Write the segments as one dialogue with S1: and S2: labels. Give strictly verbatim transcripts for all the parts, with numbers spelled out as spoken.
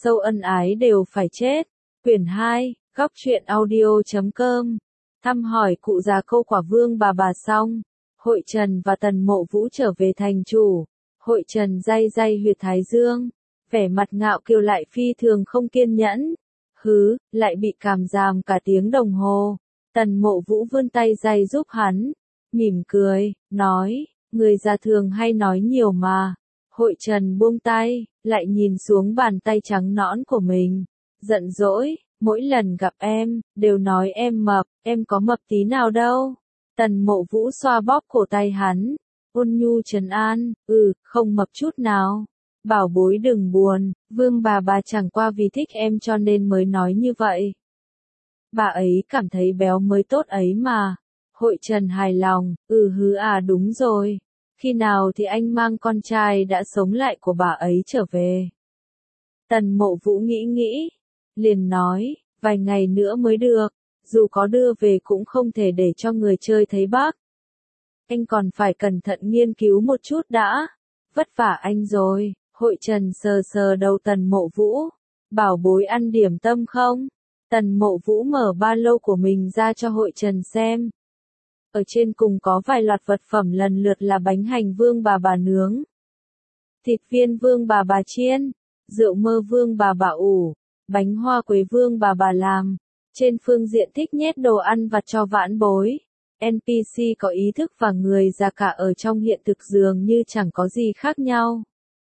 S1: sâu ân ái đều phải chết. Quyển hai, góc truyện audio chấm com. Thăm hỏi cụ già Câu Quả Vương bà bà xong, Hội Trần và Tần Mộ Vũ trở về thành chủ. Hội Trần day day huyệt thái dương, vẻ mặt ngạo kiều lại phi thường không kiên nhẫn. Hứ, lại bị cảm giam cả tiếng đồng hồ. Tần Mộ Vũ vươn tay day giúp hắn, mỉm cười, nói, người già thường hay nói nhiều mà. Hội Trần buông tay, lại nhìn xuống bàn tay trắng nõn của mình, giận dỗi, mỗi lần gặp em, đều nói em mập, em có mập tí nào đâu. Tần Mộ Vũ xoa bóp cổ tay hắn, ôn nhu trấn an, ừ, không mập chút nào. Bảo bối đừng buồn, Vương bà bà chẳng qua vì thích em cho nên mới nói như vậy. Bà ấy cảm thấy béo mới tốt ấy mà. Hội Trần hài lòng, ừ hứ à đúng rồi. Khi nào thì anh mang con trai đã sống lại của bà ấy trở về? Tần Mộ Vũ nghĩ nghĩ, liền nói, vài ngày nữa mới được, dù có đưa về cũng không thể để cho người chơi thấy bác. Anh còn phải cẩn thận nghiên cứu một chút đã, vất vả anh rồi. Hội Trần sờ sờ đầu Tần Mộ Vũ, bảo bối ăn điểm tâm không? Tần Mộ Vũ mở ba lô của mình ra cho Hội Trần xem. Ở trên cùng có vài loạt vật phẩm lần lượt là bánh hành vương bà bà nướng, thịt viên vương bà bà chiên, rượu mơ vương bà bà ủ, bánh hoa quế vương bà bà làm. Trên phương diện thích nhét đồ ăn vặt cho vãn bối, en pê xê có ý thức và người già cả ở trong hiện thực dường như chẳng có gì khác nhau.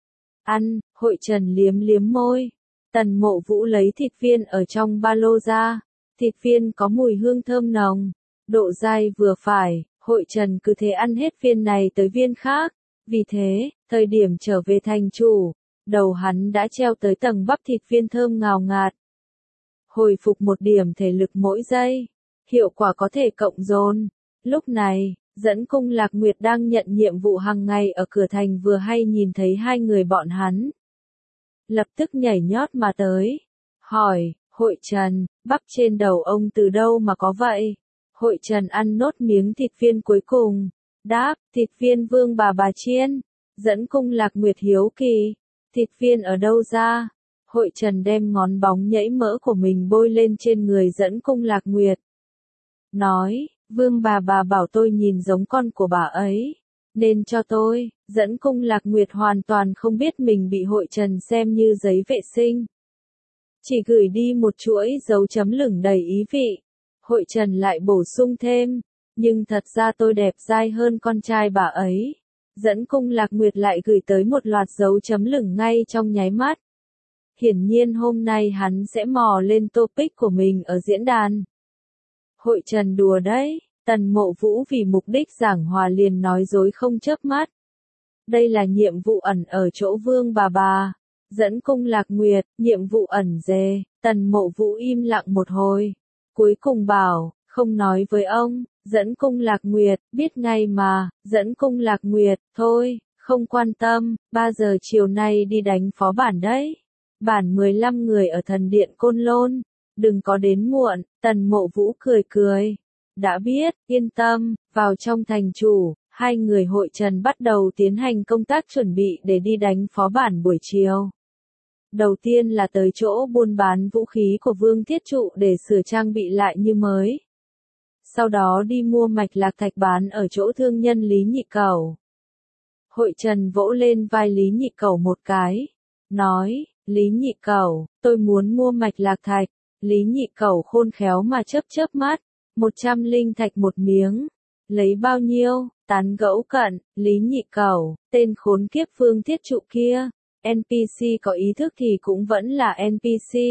S1: Ăn, Hội Trần liếm liếm môi. Tần Mộ Vũ lấy thịt viên ở trong ba lô ra. Thịt viên có mùi hương thơm nồng, độ dai vừa phải. Hội Trần cứ thế ăn hết viên này tới viên khác. Vì thế, thời điểm trở về thành chủ, đầu hắn đã treo tới tầng bắp thịt viên thơm ngào ngạt. Hồi phục một điểm thể lực mỗi giây, hiệu quả có thể cộng dồn. Lúc này, Dẫn Cung Lạc Nguyệt đang nhận nhiệm vụ hàng ngày ở cửa thành vừa hay nhìn thấy hai người bọn hắn. Lập tức nhảy nhót mà tới. Hỏi, Hội Trần, bắp trên đầu ông từ đâu mà có vậy? Hội Trần ăn nốt miếng thịt viên cuối cùng. Đáp, thịt viên vương bà bà chiên. Dẫn Cung Lạc Nguyệt hiếu kỳ, thịt viên ở đâu ra? Hội Trần đem ngón bóng nhảy mỡ của mình bôi lên trên người Dẫn Cung Lạc Nguyệt. Nói, vương bà bà bảo tôi nhìn giống con của bà ấy, nên cho tôi. Dẫn Cung Lạc Nguyệt hoàn toàn không biết mình bị Hội Trần xem như giấy vệ sinh. Chỉ gửi đi một chuỗi dấu chấm lửng đầy ý vị. Hội Trần lại bổ sung thêm, nhưng thật ra tôi đẹp dai hơn con trai bà ấy. Dẫn Cung Lạc Nguyệt lại gửi tới một loạt dấu chấm lửng ngay trong nháy mắt. Hiển nhiên hôm nay hắn sẽ mò lên topic của mình ở diễn đàn. Hội Trần đùa đấy, Tần Mộ Vũ vì mục đích giảng hòa liền nói dối không chớp mắt. Đây là nhiệm vụ ẩn ở chỗ vương bà bà. Dẫn Cung Lạc Nguyệt, nhiệm vụ ẩn dề. Tần Mộ Vũ im lặng một hồi, cuối cùng bảo, không nói với ông. Dẫn Cung Lạc Nguyệt, biết ngay mà. Dẫn Cung Lạc Nguyệt, thôi, không quan tâm, ba giờ chiều nay đi đánh phó bản đấy. Bản mười lăm người ở thần điện Côn Lôn, đừng có đến muộn. Tần Mộ Vũ cười cười, đã biết, yên tâm. Vào trong thành chủ, hai người Hội Trần bắt đầu tiến hành công tác chuẩn bị để đi đánh phó bản buổi chiều. Đầu tiên là tới chỗ buôn bán vũ khí của Vương Thiết Trụ để sửa trang bị lại như mới. Sau đó đi mua mạch lạc thạch bán ở chỗ thương nhân Lý Nhị Cẩu. Hội Trần vỗ lên vai Lý Nhị Cẩu một cái, nói, Lý Nhị Cẩu, tôi muốn mua mạch lạc thạch. Lý Nhị Cẩu khôn khéo mà chớp chớp mắt, một trăm linh thạch một miếng. Lấy bao nhiêu? Tán gẫu cận, Lý Nhị Cẩu, tên khốn kiếp Vương Thiết Trụ kia. en pê xê có ý thức thì cũng vẫn là en pê xê.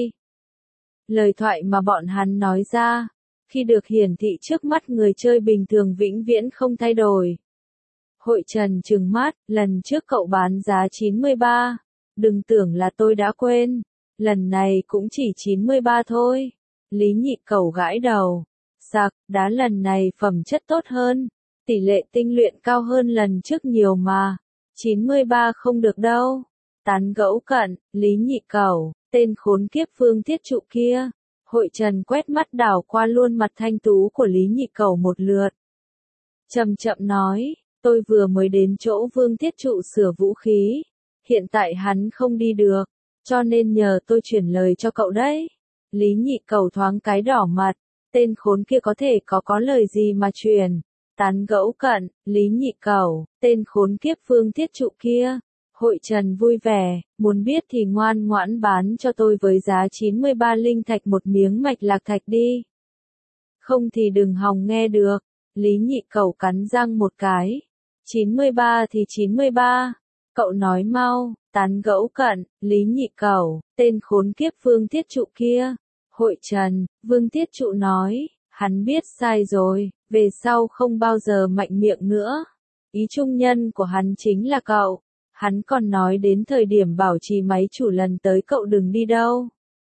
S1: Lời thoại mà bọn hắn nói ra, khi được hiển thị trước mắt người chơi bình thường vĩnh viễn không thay đổi. Hội Trần trừng mắt, lần trước cậu bán giá chín mươi ba. Đừng tưởng là tôi đã quên. Lần này cũng chỉ chín mươi ba thôi. Lý Nhị Cẩu gãi đầu. Sặc, đá lần này phẩm chất tốt hơn. Tỷ lệ tinh luyện cao hơn lần trước nhiều mà. chín mươi ba không được đâu. Tán gẫu cận, Lý Nhị Cẩu, tên khốn kiếp Vương Thiết Trụ kia. Hội Trần quét mắt đảo qua luôn mặt thanh tú của Lý Nhị Cẩu một lượt. Chậm chậm nói, tôi vừa mới đến chỗ Vương Thiết Trụ sửa vũ khí. Hiện tại hắn không đi được, cho nên nhờ tôi chuyển lời cho cậu đấy. Lý Nhị Cẩu thoáng cái đỏ mặt, tên khốn kia có thể có có lời gì mà truyền. Tán gẫu cận, Lý Nhị Cẩu, tên khốn kiếp Phương Thiết Trụ kia. Hội Trần vui vẻ, muốn biết thì ngoan ngoãn bán cho tôi với giá chín mươi ba linh thạch một miếng mạch lạc thạch đi. Không thì đừng hòng nghe được. Lý Nhị Cẩu cắn răng một cái. chín mươi ba thì chín mươi ba. Cậu nói mau, tán gẫu cận, Lý Nhị Cẩu, tên khốn kiếp Phương Thiết Trụ kia. Hội Trần, Vương Thiết Trụ nói, hắn biết sai rồi, về sau không bao giờ mạnh miệng nữa. Ý trung nhân của hắn chính là cậu. Hắn còn nói đến thời điểm bảo trì máy chủ lần tới cậu đừng đi đâu.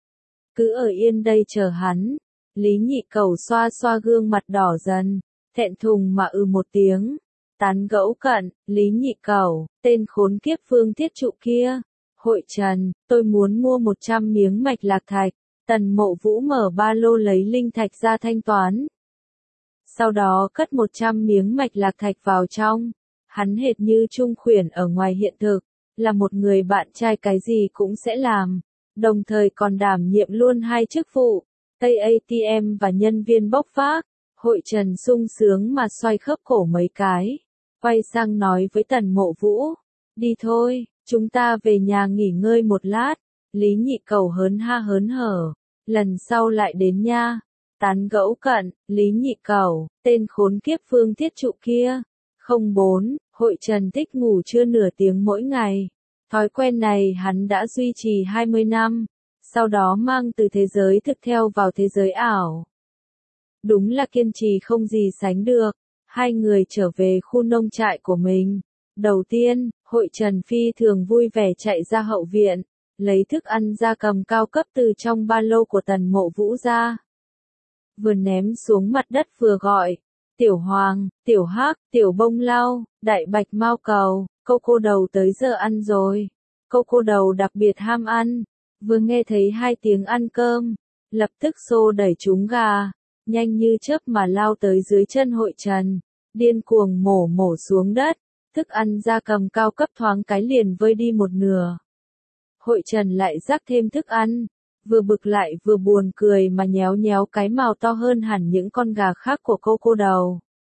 S1: Cứ ở yên đây chờ hắn. Lý Nhị Cẩu xoa xoa gương mặt đỏ dần, thẹn thùng mà ừ một tiếng. Tán gẫu cận, Lý Nhị Cẩu, tên khốn kiếp Phương Thiết Trụ kia. Hội Trần, tôi muốn mua một trăm miếng mạch lạc thạch. Tần Mộ Vũ mở ba lô lấy linh thạch ra thanh toán. Sau đó cất một trăm miếng mạch lạc thạch vào trong. Hắn hệt như Trung Khuyển ở ngoài hiện thực, là một người bạn trai cái gì cũng sẽ làm, đồng thời còn đảm nhiệm luôn hai chức vụ, cây a tê em và nhân viên bốc vác. Hội Trần sung sướng mà xoay khớp cổ mấy cái, quay sang nói với Tần Mộ Vũ, đi thôi, chúng ta về nhà nghỉ ngơi một lát. Lý Nhị Cẩu hớn ha hớn hở, lần sau lại đến nha. Tán gẫu cận, Lý Nhị Cẩu, tên khốn kiếp Phương Thiết Trụ kia. Không bốn, Hội Trần thích ngủ trưa nửa tiếng mỗi ngày. Thói quen này hắn đã duy trì hai mươi năm, sau đó mang từ thế giới thực theo vào thế giới ảo. Đúng là kiên trì không gì sánh được. Hai người trở về khu nông trại của mình. Đầu tiên, Hội Trần phi thường vui vẻ chạy ra hậu viện, lấy thức ăn gia cầm cao cấp từ trong ba lô của Tần Mộ Vũ ra. Vừa ném xuống mặt đất vừa gọi. Tiểu Hoàng, Tiểu Hắc, Tiểu Bông Lau, Đại Bạch Mao Cầu, cô cô đầu tới giờ ăn rồi. Cô cô đầu đặc biệt ham ăn, vừa nghe thấy hai tiếng ăn cơm, lập tức xô đẩy trúng gà, nhanh như chớp mà lao tới dưới chân Hội Trần, điên cuồng mổ mổ xuống đất, thức ăn gia cầm cao cấp thoáng cái liền vơi đi một nửa. Hội Trần lại rắc thêm thức ăn, vừa bực lại vừa buồn cười mà nhéo nhéo cái mào to hơn hẳn những con gà khác của cô cô đầu.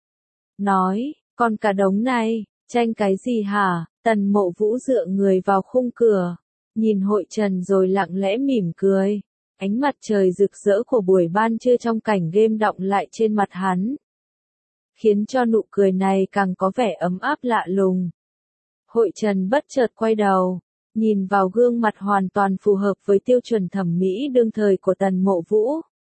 S1: Nói, con cả đống này, tranh cái gì hả? Tần Mộ Vũ dựa người vào khung cửa, nhìn Hội Trần rồi lặng lẽ mỉm cười. Ánh mặt trời rực rỡ của buổi ban trưa trong cảnh game đọng lại trên mặt hắn, khiến cho nụ cười này càng có vẻ ấm áp lạ lùng. Hội Trần bất chợt quay đầu, nhìn vào gương mặt hoàn toàn phù hợp với tiêu chuẩn thẩm mỹ đương thời của Tần Mộ Vũ.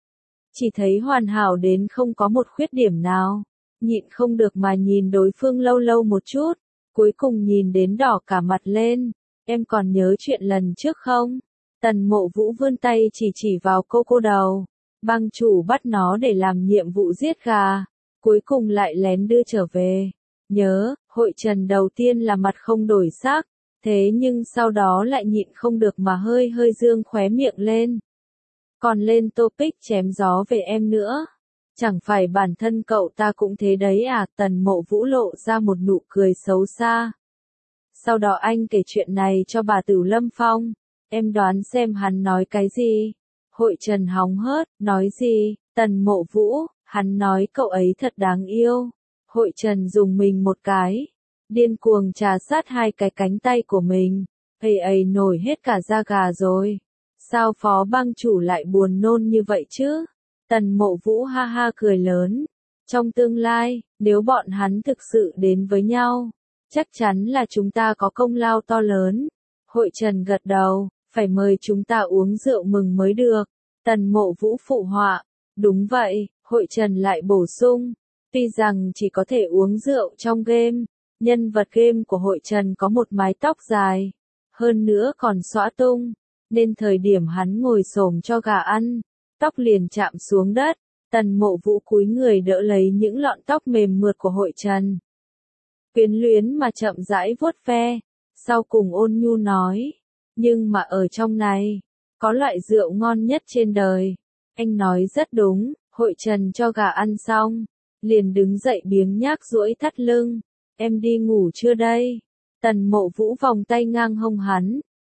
S1: Chỉ thấy hoàn hảo đến không có một khuyết điểm nào, nhịn không được mà nhìn đối phương lâu lâu một chút, cuối cùng nhìn đến đỏ cả mặt lên. Em còn nhớ chuyện lần trước không? Tần Mộ Vũ vươn tay chỉ chỉ vào cô cô đầu. Bang chủ bắt nó để làm nhiệm vụ giết gà, cuối cùng lại lén đưa trở về. Nhớ, Hội Trần đầu tiên là mặt không đổi sắc, thế nhưng sau đó lại nhịn không được mà hơi hơi dương khóe miệng lên. Còn lên topic chém gió về em nữa. Chẳng phải bản thân cậu ta cũng thế đấy à? Tần Mộ Vũ lộ ra một nụ cười xấu xa. Sau đó anh kể chuyện này cho bà Tửu Lâm Phong. Em đoán xem hắn nói cái gì? Hội Trần hóng hớt, nói gì? Tần Mộ Vũ, hắn nói cậu ấy thật đáng yêu. Hội Trần dùng mình một cái, điên cuồng trà sát hai cái cánh tay của mình. Ây ây nổi hết cả da gà rồi. Sao phó bang chủ lại buồn nôn như vậy chứ? Tần Mộ Vũ ha ha cười lớn. Trong tương lai, nếu bọn hắn thực sự đến với nhau, chắc chắn là chúng ta có công lao to lớn. Hội Trần gật đầu, phải mời chúng ta uống rượu mừng mới được. Tần Mộ Vũ phụ họa. Đúng vậy, Hội Trần lại bổ sung. Tuy rằng chỉ có thể uống rượu trong game, nhân vật game của Hội Trần có một mái tóc dài, hơn nữa còn xõa tung, nên thời điểm hắn ngồi xổm cho gà ăn, tóc liền chạm xuống đất. Tần Mộ Vũ cúi người đỡ lấy những lọn tóc mềm mượt của Hội Trần, quyến luyến mà chậm rãi vuốt ve, sau cùng ôn nhu nói, nhưng mà ở trong này, có loại rượu ngon nhất trên đời. Anh nói rất đúng. Hội Trần cho gà ăn xong, liền đứng dậy biếng nhác duỗi thắt lưng. Em đi ngủ chưa đây? Tần Mộ Vũ vòng tay ngang hông hắn,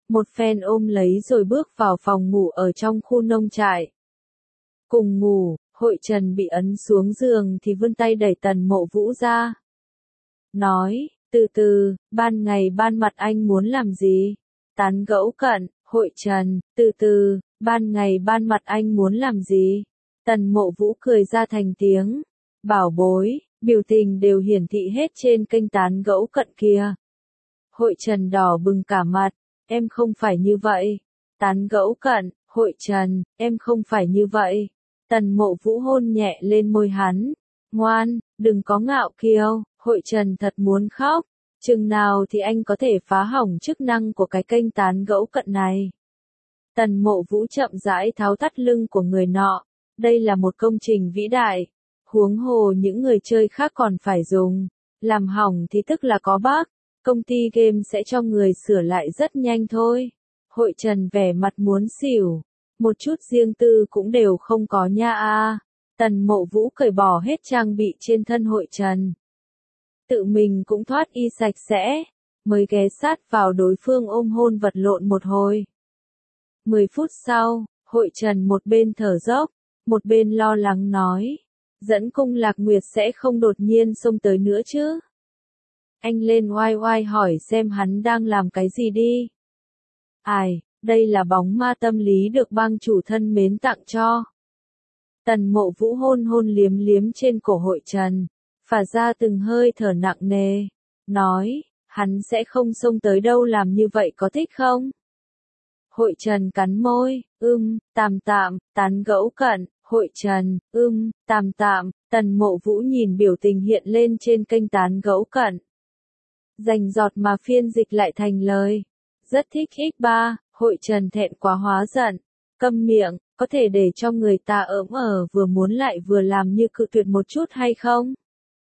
S1: một phen ôm lấy rồi bước vào phòng ngủ ở trong khu nông trại. Cùng ngủ, Hội Trần bị ấn xuống giường thì vươn tay đẩy Tần Mộ Vũ ra. Nói, từ từ, ban ngày ban mặt anh muốn làm gì? Tán gẫu cận, Hội Trần, từ từ, ban ngày ban mặt anh muốn làm gì? Tần Mộ Vũ cười ra thành tiếng. Bảo bối, biểu tình đều hiển thị hết trên kênh tán gẫu cận kia. Hội Trần đỏ bừng cả mặt, em không phải như vậy. Tán gẫu cận, Hội Trần, em không phải như vậy. Tần Mộ Vũ hôn nhẹ lên môi hắn. Ngoan, đừng có ngạo kiêu. Hội Trần thật muốn khóc. Chừng nào thì anh có thể phá hỏng chức năng của cái kênh tán gẫu cận này. Tần Mộ Vũ chậm rãi tháo thắt lưng của người nọ. Đây là một công trình vĩ đại. Huống hồ những người chơi khác còn phải dùng. Làm hỏng thì tức là có bug. Công ty game sẽ cho người sửa lại rất nhanh thôi. Hội Trần vẻ mặt muốn xỉu. Một chút riêng tư cũng đều không có nha a. Tần Mộ Vũ cởi bỏ hết trang bị trên thân Hội Trần. Tự mình cũng thoát y sạch sẽ. Mới ghé sát vào đối phương ôm hôn vật lộn một hồi. Mười phút sau, Hội Trần một bên thở dốc, một bên lo lắng nói. Dẫn Cung Lạc Nguyệt sẽ không đột nhiên xông tới nữa chứ. Anh lên oai oai hỏi xem hắn đang làm cái gì đi. Ai, đây là bóng ma tâm lý được bang chủ thân mến tặng cho. Tần Mộ Vũ hôn hôn liếm liếm trên cổ Hội Trần, phả ra từng hơi thở nặng nề, nói, hắn sẽ không xông tới đâu, làm như vậy có thích không? Hội Trần cắn môi, ưm, tạm tạm, tán gẫu cận, Hội Trần, ưm, tạm tạm, Tần Mộ Vũ nhìn biểu tình hiện lên trên kênh tán gẫu cận. Dành giọt mà phiên dịch lại thành lời. Rất thích ích ba, Hội Trần thẹn quá hóa giận. Câm miệng, có thể để cho người ta ỡm ở vừa muốn lại vừa làm như cự tuyệt một chút hay không?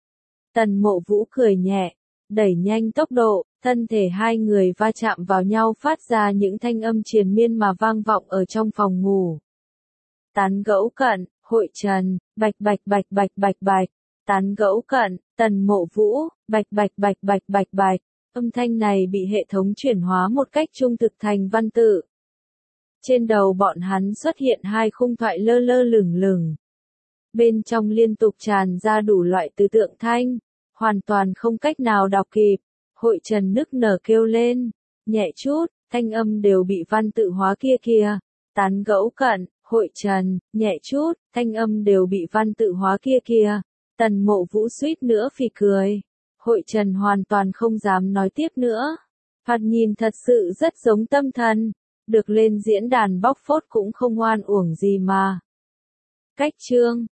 S1: Tần Mộ Vũ cười nhẹ, đẩy nhanh tốc độ, thân thể hai người va chạm vào nhau phát ra những thanh âm triền miên mà vang vọng ở trong phòng ngủ. Tán gẫu cận, Hội Trần, bạch bạch bạch bạch bạch bạch. Tán gẫu cận, Tần Mộ Vũ, bạch bạch bạch bạch bạch bạch. Âm thanh này bị hệ thống chuyển hóa một cách trung thực thành văn tự. Trên đầu bọn hắn xuất hiện hai khung thoại lơ lơ lửng lửng. Bên trong liên tục tràn ra đủ loại từ tượng thanh, hoàn toàn không cách nào đọc kịp. Hội Trần nức nở kêu lên, nhẹ chút, thanh âm đều bị văn tự hóa kia kìa. Tán gẫu cận, Hội Trần, nhẹ chút, thanh âm đều bị văn tự hóa kia kìa. Tần Mộ Vũ suýt nữa phì cười. Hội Trần hoàn toàn không dám nói tiếp nữa. Thoạt nhìn thật sự rất giống tâm thần. Được lên diễn đàn bóc phốt cũng không oan uổng gì mà. Cách chương